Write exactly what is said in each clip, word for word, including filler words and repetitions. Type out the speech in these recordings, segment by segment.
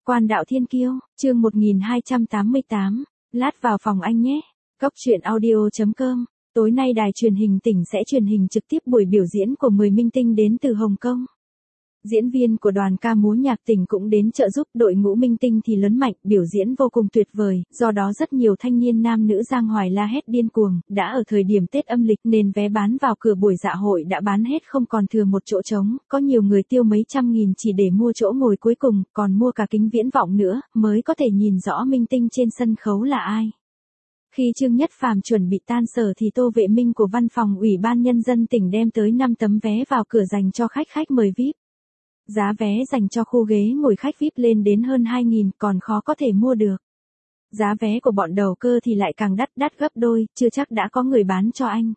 Quan đạo thiên kiêu, chương một nghìn hai trăm tám mươi tám, lát vào phòng anh nhé. Cốc truyện audio chấm com, tối nay đài truyền hình tỉnh sẽ truyền hình trực tiếp buổi biểu diễn của mười minh tinh đến từ Hồng Kông. Diễn viên của đoàn ca múa nhạc tỉnh cũng đến trợ giúp, đội ngũ minh tinh thì lớn mạnh, biểu diễn vô cùng tuyệt vời, do đó rất nhiều thanh niên nam nữ Giang Hoài la hét điên cuồng, đã ở thời điểm Tết âm lịch nên vé bán vào cửa buổi dạ hội đã bán hết không còn thừa một chỗ trống, có nhiều người tiêu mấy trăm nghìn chỉ để mua chỗ ngồi cuối cùng, còn mua cả kính viễn vọng nữa, mới có thể nhìn rõ minh tinh trên sân khấu là ai. Khi Trương Nhất Phàm chuẩn bị tan sở thì Tô Vệ Minh của Văn phòng Ủy ban Nhân dân tỉnh đem tới năm tấm vé vào cửa dành cho khách khách mời vi ai pi. Giá vé dành cho khu ghế ngồi khách vi ai pi lên đến hơn hai nghìn, còn khó có thể mua được. Giá vé của bọn đầu cơ thì lại càng đắt đắt gấp đôi, chưa chắc đã có người bán cho anh.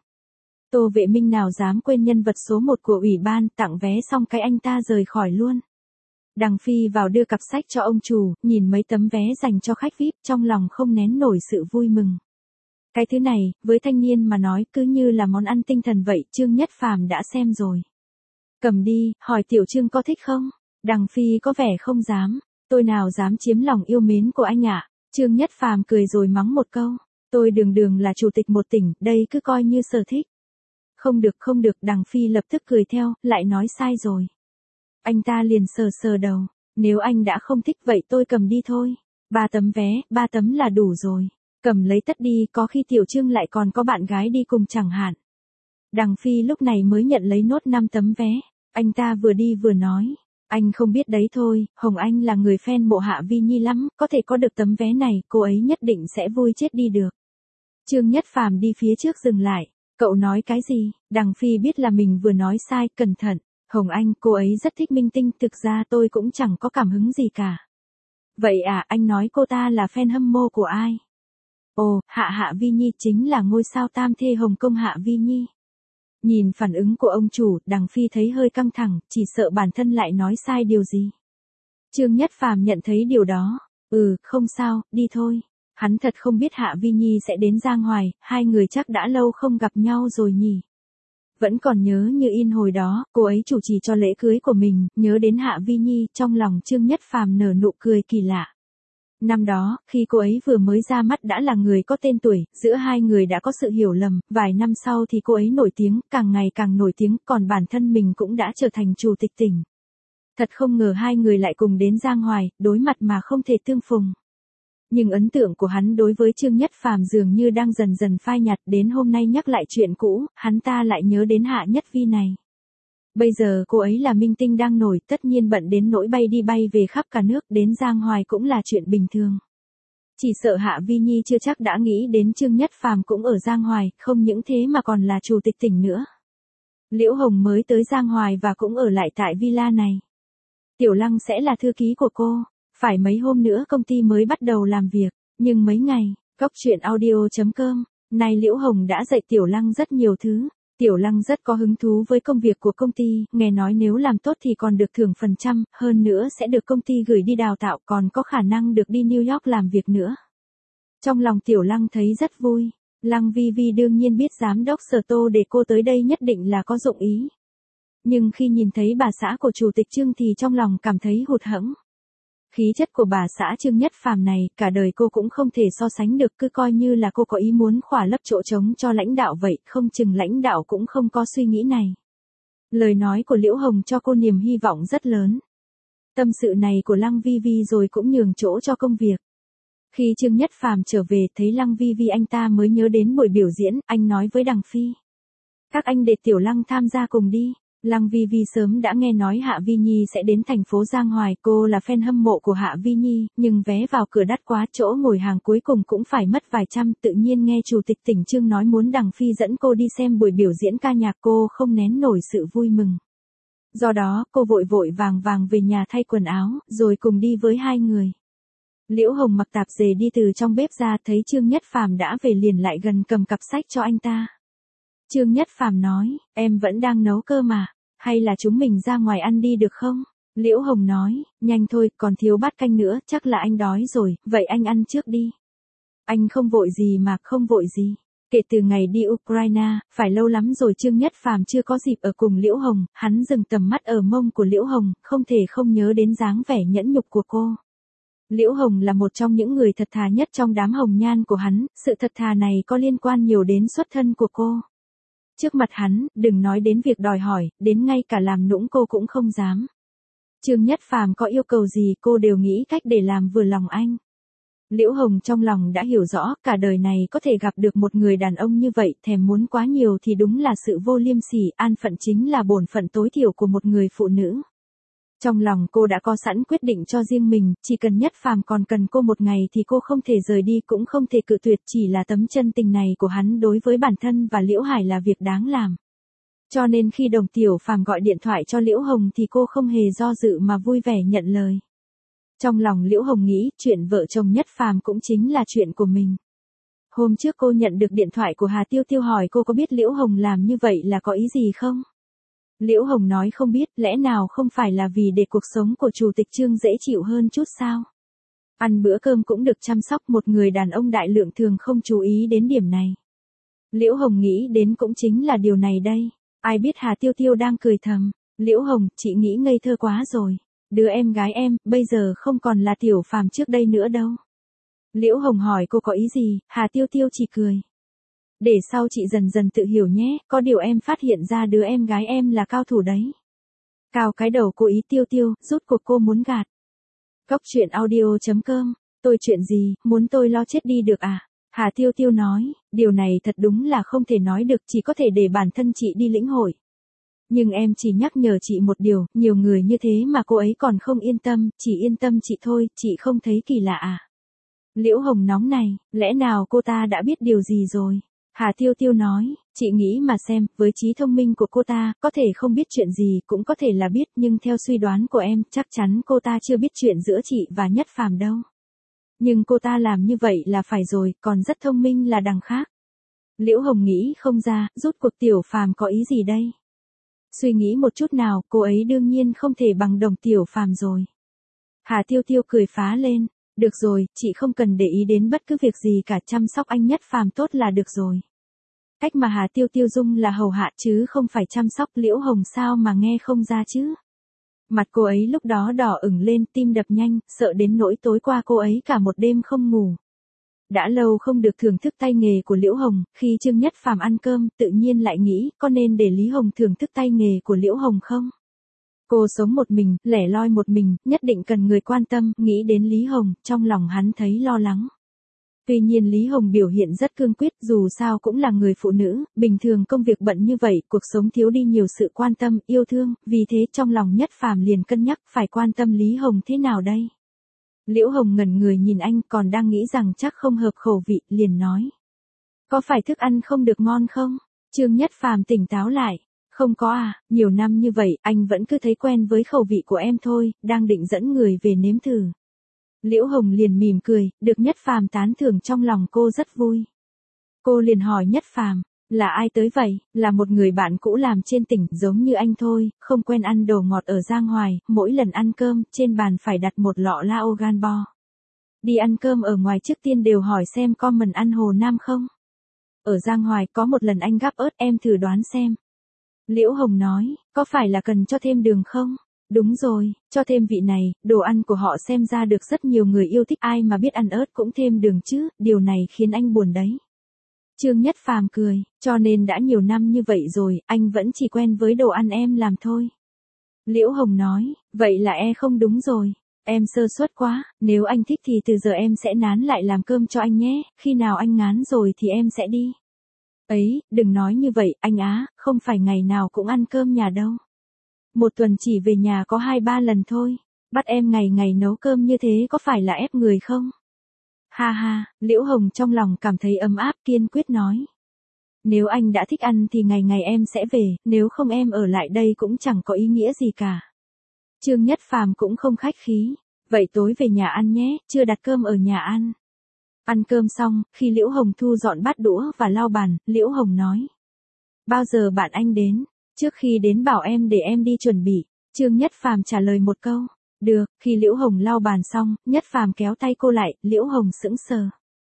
Tô Vệ Minh nào dám quên nhân vật số một của ủy ban, tặng vé xong cái anh ta rời khỏi luôn. Đằng Phi vào đưa cặp sách cho ông chủ, nhìn mấy tấm vé dành cho khách vi ai pi, trong lòng không nén nổi sự vui mừng. Cái thứ này, với thanh niên mà nói cứ như là món ăn tinh thần vậy, Trương Nhất Phàm đã xem rồi. Cầm đi, hỏi Tiểu Trương có thích không? Đằng Phi có vẻ không dám, tôi nào dám chiếm lòng yêu mến của anh ạ. Trương Nhất Phàm cười rồi mắng một câu, tôi đường đường là chủ tịch một tỉnh, đây cứ coi như sở thích. Không được không được, Đằng Phi lập tức cười theo, lại nói sai rồi. Anh ta liền sờ sờ đầu, nếu anh đã không thích vậy tôi cầm đi thôi. Ba tấm vé, ba tấm là đủ rồi. Cầm lấy tất đi, có khi Tiểu Trương lại còn có bạn gái đi cùng chẳng hạn. Đằng Phi lúc này mới nhận lấy nốt năm tấm vé. Anh ta vừa đi vừa nói, anh không biết đấy thôi, Hồng Anh là người fan mộ Hạ Vi Nhi lắm, có thể có được tấm vé này, cô ấy nhất định sẽ vui chết đi được. Trương Nhất Phàm đi phía trước dừng lại, cậu nói cái gì? Đằng Phi biết là mình vừa nói sai, cẩn thận. Hồng Anh, cô ấy rất thích minh tinh, thực ra tôi cũng chẳng có cảm hứng gì cả. Vậy à, anh nói cô ta là fan hâm mộ của ai? Ồ, Hạ Hạ Vi Nhi chính là ngôi sao tam thê Hồng Kông Hạ Vi Nhi. Nhìn phản ứng của ông chủ, Đằng Phi thấy hơi căng thẳng, chỉ sợ bản thân lại nói sai điều gì. Trương Nhất Phàm nhận thấy điều đó, ừ, không sao, đi thôi. Hắn thật không biết Hạ Vi Nhi sẽ đến Giang Hoài, hai người chắc đã lâu không gặp nhau rồi nhỉ. Vẫn còn nhớ như in hồi đó, cô ấy chủ trì cho lễ cưới của mình, nhớ đến Hạ Vi Nhi, trong lòng Trương Nhất Phàm nở nụ cười kỳ lạ. Năm đó, khi cô ấy vừa mới ra mắt đã là người có tên tuổi, giữa hai người đã có sự hiểu lầm, vài năm sau thì cô ấy nổi tiếng, càng ngày càng nổi tiếng, còn bản thân mình cũng đã trở thành chủ tịch tỉnh. Thật không ngờ hai người lại cùng đến Giang Hoài, đối mặt mà không thể tương phùng. Nhưng ấn tượng của hắn đối với Trương Nhất Phàm dường như đang dần dần phai nhạt, đến hôm nay nhắc lại chuyện cũ, hắn ta lại nhớ đến Hạ Nhất Vi này. Bây giờ cô ấy là minh tinh đang nổi, tất nhiên bận đến nỗi bay đi bay về khắp cả nước, đến Giang Hoài cũng là chuyện bình thường. Chỉ sợ Hạ Vi Nhi chưa chắc đã nghĩ đến Trương Nhất Phàm cũng ở Giang Hoài, không những thế mà còn là chủ tịch tỉnh nữa. Liễu Hồng mới tới Giang Hoài và cũng ở lại tại villa này. Tiểu Lăng sẽ là thư ký của cô, phải mấy hôm nữa công ty mới bắt đầu làm việc, nhưng mấy ngày, cốc truyện audio chấm com, nay Liễu Hồng đã dạy Tiểu Lăng rất nhiều thứ. Tiểu Lăng rất có hứng thú với công việc của công ty, nghe nói nếu làm tốt thì còn được thưởng phần trăm, hơn nữa sẽ được công ty gửi đi đào tạo, còn có khả năng được đi New York làm việc nữa. Trong lòng Tiểu Lăng thấy rất vui, Lăng Vi Vi đương nhiên biết giám đốc Sở Tô để cô tới đây nhất định là có dụng ý. Nhưng khi nhìn thấy bà xã của chủ tịch Trương thì trong lòng cảm thấy hụt hẫng. Khí chất của bà xã Trương Nhất Phàm này, cả đời cô cũng không thể so sánh được, cứ coi như là cô có ý muốn khỏa lấp chỗ trống cho lãnh đạo vậy, không chừng lãnh đạo cũng không có suy nghĩ này. Lời nói của Liễu Hồng cho cô niềm hy vọng rất lớn. Tâm sự này của Lăng Vi Vi rồi cũng nhường chỗ cho công việc. Khi Trương Nhất Phàm trở về thấy Lăng Vi Vi anh ta mới nhớ đến buổi biểu diễn, anh nói với Đằng Phi. Các anh để Tiểu Lăng tham gia cùng đi. Lăng Vi Vi sớm đã nghe nói Hạ Vi Nhi sẽ đến thành phố Giang Hoài, cô là fan hâm mộ của Hạ Vi Nhi, nhưng vé vào cửa đắt quá, chỗ ngồi hàng cuối cùng cũng phải mất vài trăm, tự nhiên nghe chủ tịch tỉnh Trương nói muốn Đằng Phi dẫn cô đi xem buổi biểu diễn ca nhạc, cô không nén nổi sự vui mừng. Do đó, cô vội vội vàng vàng về nhà thay quần áo, rồi cùng đi với hai người. Liễu Hồng mặc tạp dề đi từ trong bếp ra, thấy Trương Nhất Phàm đã về liền lại gần cầm cặp sách cho anh ta. Trương Nhất Phàm nói, em vẫn đang nấu cơ mà, hay là chúng mình ra ngoài ăn đi được không? Liễu Hồng nói, nhanh thôi, còn thiếu bát canh nữa, chắc là anh đói rồi, vậy anh ăn trước đi. Anh không vội gì mà, không vội gì. Kể từ ngày đi Ukraine, phải lâu lắm rồi Trương Nhất Phàm chưa có dịp ở cùng Liễu Hồng, hắn dừng tầm mắt ở mông của Liễu Hồng, không thể không nhớ đến dáng vẻ nhẫn nhục của cô. Liễu Hồng là một trong những người thật thà nhất trong đám hồng nhan của hắn, sự thật thà này có liên quan nhiều đến xuất thân của cô. Trước mặt hắn, đừng nói đến việc đòi hỏi, đến ngay cả làm nũng cô cũng không dám. Trương Nhất Phàm có yêu cầu gì cô đều nghĩ cách để làm vừa lòng anh. Liễu Hồng trong lòng đã hiểu rõ, cả đời này có thể gặp được một người đàn ông như vậy, thèm muốn quá nhiều thì đúng là sự vô liêm sỉ, an phận chính là bổn phận tối thiểu của một người phụ nữ. Trong lòng cô đã có sẵn quyết định cho riêng mình, chỉ cần Nhất Phàm còn cần cô một ngày thì cô không thể rời đi cũng không thể cự tuyệt, chỉ là tấm chân tình này của hắn đối với bản thân và Liễu Hải là việc đáng làm. Cho nên khi Đồng Tiểu Phàm gọi điện thoại cho Liễu Hồng thì cô không hề do dự mà vui vẻ nhận lời. Trong lòng Liễu Hồng nghĩ, chuyện vợ chồng Nhất Phàm cũng chính là chuyện của mình. Hôm trước cô nhận được điện thoại của Hà Tiêu Tiêu hỏi cô có biết Liễu Hồng làm như vậy là có ý gì không? Liễu Hồng nói không biết, lẽ nào không phải là vì để cuộc sống của Chủ tịch Trương dễ chịu hơn chút sao? Ăn bữa cơm cũng được chăm sóc, một người đàn ông đại lượng thường không chú ý đến điểm này. Liễu Hồng nghĩ đến cũng chính là điều này đây. Ai biết Hà Tiêu Tiêu đang cười thầm. Liễu Hồng, chị nghĩ ngây thơ quá rồi. Đứa em gái em, bây giờ không còn là Tiểu Phàm trước đây nữa đâu. Liễu Hồng hỏi cô có ý gì, Hà Tiêu Tiêu chỉ cười. Để sau chị dần dần tự hiểu nhé, có điều em phát hiện ra đứa em gái em là cao thủ đấy. Cào cái đầu cô ý Tiêu Tiêu, rút cuộc cô muốn gạt. Cốc truyện audio chấm com, tôi chuyện gì, muốn tôi lo chết đi được à? Hà Tiêu Tiêu nói, điều này thật đúng là không thể nói được, chỉ có thể để bản thân chị đi lĩnh hội. Nhưng em chỉ nhắc nhở chị một điều, nhiều người như thế mà cô ấy còn không yên tâm, chỉ yên tâm chị thôi, chị không thấy kỳ lạ à? Liễu Hồng nóng này, lẽ nào cô ta đã biết điều gì rồi? Hà Tiêu Tiêu nói, chị nghĩ mà xem, với trí thông minh của cô ta, có thể không biết chuyện gì, cũng có thể là biết, nhưng theo suy đoán của em, chắc chắn cô ta chưa biết chuyện giữa chị và Nhất Phàm đâu. Nhưng cô ta làm như vậy là phải rồi, còn rất thông minh là đằng khác. Liễu Hồng nghĩ không ra, rút cuộc Tiểu Phàm có ý gì đây? Suy nghĩ một chút nào, cô ấy đương nhiên không thể bằng Đồng Tiểu Phàm rồi. Hà Tiêu Tiêu cười phá lên, được rồi, chị không cần để ý đến bất cứ việc gì cả, chăm sóc anh Nhất Phàm tốt là được rồi. Cách mà Hà Tiêu Tiêu dung là hầu hạ chứ không phải chăm sóc. Liễu Hồng sao mà nghe không ra chứ? Mặt cô ấy lúc đó đỏ ửng lên, tim đập nhanh, sợ đến nỗi tối qua cô ấy cả một đêm không ngủ. Đã lâu không được thưởng thức tay nghề của Liễu Hồng, khi Trương Nhất Phàm ăn cơm, tự nhiên lại nghĩ, có nên để Lý Hồng thưởng thức tay nghề của Liễu Hồng không? Cô sống một mình, lẻ loi một mình, nhất định cần người quan tâm, nghĩ đến Lý Hồng, trong lòng hắn thấy lo lắng. Tuy nhiên Lý Hồng biểu hiện rất cương quyết, dù sao cũng là người phụ nữ, bình thường công việc bận như vậy, cuộc sống thiếu đi nhiều sự quan tâm, yêu thương, vì thế trong lòng Nhất Phàm liền cân nhắc phải quan tâm Lý Hồng thế nào đây. Liễu Hồng ngẩn người nhìn anh, còn đang nghĩ rằng chắc không hợp khẩu vị, liền nói. Có phải thức ăn không được ngon không? Trương Nhất Phàm tỉnh táo lại. Không có à, nhiều năm như vậy, anh vẫn cứ thấy quen với khẩu vị của em thôi, đang định dẫn người về nếm thử. Liễu Hồng liền mỉm cười, được Nhất Phàm tán thưởng trong lòng cô rất vui. Cô liền hỏi Nhất Phàm, là ai tới vậy? Là một người bạn cũ làm trên tỉnh, giống như anh thôi, không quen ăn đồ ngọt ở Giang Hoài, mỗi lần ăn cơm, trên bàn phải đặt một lọ Laogan bo. Đi ăn cơm ở ngoài trước tiên đều hỏi xem có mần ăn Hồ Nam không? Ở Giang Hoài có một lần anh gắp ớt, em thử đoán xem. Liễu Hồng nói, có phải là cần cho thêm đường không? Đúng rồi, cho thêm vị này, đồ ăn của họ xem ra được rất nhiều người yêu thích, ai mà biết ăn ớt cũng thêm đường chứ, điều này khiến anh buồn đấy. Trương Nhất Phàm cười, cho nên đã nhiều năm như vậy rồi, anh vẫn chỉ quen với đồ ăn em làm thôi. Liễu Hồng nói, vậy là e không đúng rồi, em sơ suất quá, nếu anh thích thì từ giờ em sẽ nán lại làm cơm cho anh nhé, khi nào anh ngán rồi thì em sẽ đi. Ấy, đừng nói như vậy, anh á, không phải ngày nào cũng ăn cơm nhà đâu. Một tuần chỉ về nhà có hai ba lần thôi, bắt em ngày ngày nấu cơm như thế có phải là ép người không? Ha ha, Liễu Hồng trong lòng cảm thấy ấm áp, kiên quyết nói. Nếu anh đã thích ăn thì ngày ngày em sẽ về, nếu không em ở lại đây cũng chẳng có ý nghĩa gì cả. Trương Nhất Phàm cũng không khách khí, vậy tối về nhà ăn nhé, chưa đặt cơm ở nhà ăn. Ăn cơm xong, khi Liễu Hồng thu dọn bát đũa và lau bàn, Liễu Hồng nói. Bao giờ bạn anh đến? Trước khi đến bảo em để em đi chuẩn bị. Trương Nhất Phàm trả lời một câu. Được, khi Liễu Hồng lau bàn xong, Nhất Phàm kéo tay cô lại, Liễu Hồng sững sờ.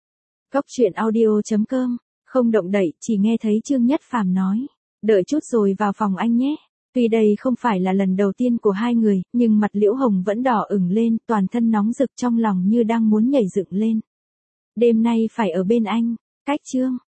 Cốc truyện audio chấm com, không động đậy, chỉ nghe thấy Trương Nhất Phàm nói. Đợi chút rồi vào phòng anh nhé. Tuy đây không phải là lần đầu tiên của hai người, nhưng mặt Liễu Hồng vẫn đỏ ửng lên, toàn thân nóng rực trong lòng như đang muốn nhảy dựng lên. Đêm nay phải ở bên anh, cách chương.